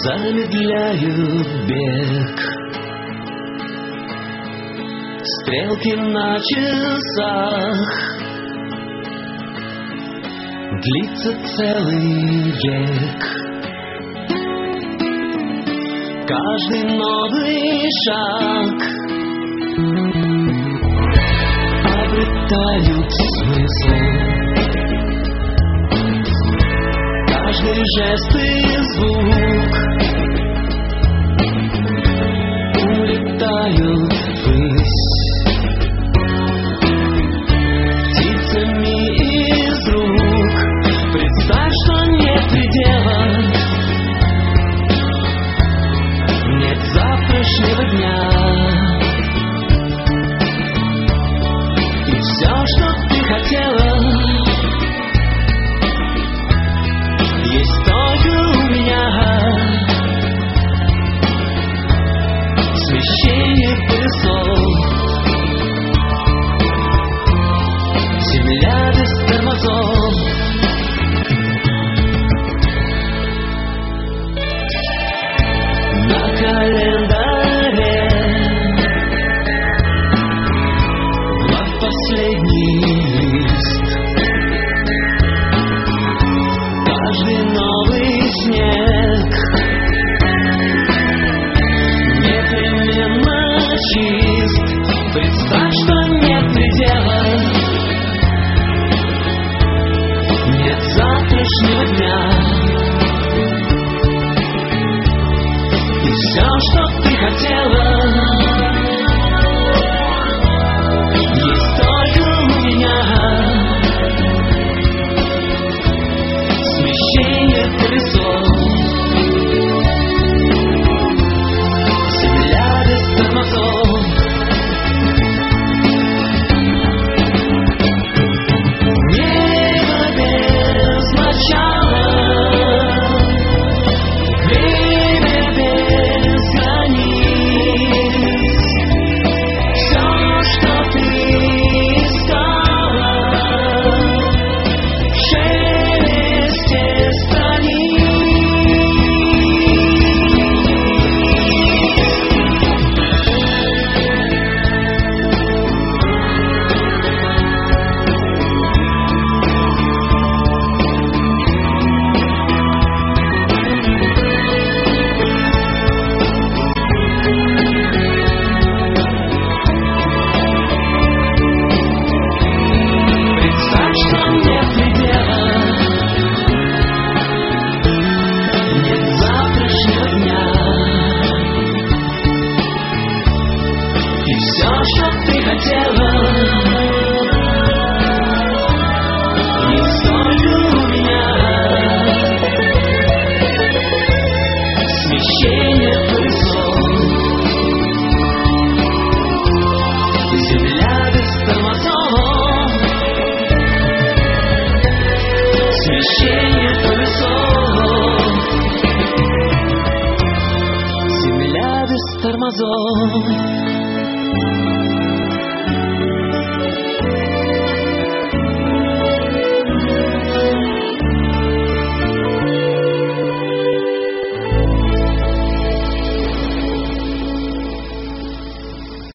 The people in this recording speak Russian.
замедляют бег. Стрелки на часах длится целый век. Каждый новый шаг обретают смысл. Каждый жест и звук улетают ввысь. Птицами из рук представь, что нет предела, нет завтрашнего дня. И все, что ты хотела, есть только у меня. Смещение полюсов, земля без тормозов. На календаре вновь последний лист. Каждый новый снег непременно чист. Представь, что нет предела, нет завтрашнего дня. И все, что ты хотела, есть только у меня. Смещение колесов, земля без тормозов. Небо без начала, время без границ. Все, что ты искала, в шелесте страниц. Представь, что нет предела, нет завтрашнего дня. И все, что ты хотела, есть только у меня. Смещение полюсов, земля без тормозов. Смещение полюсов, земля без тормозов.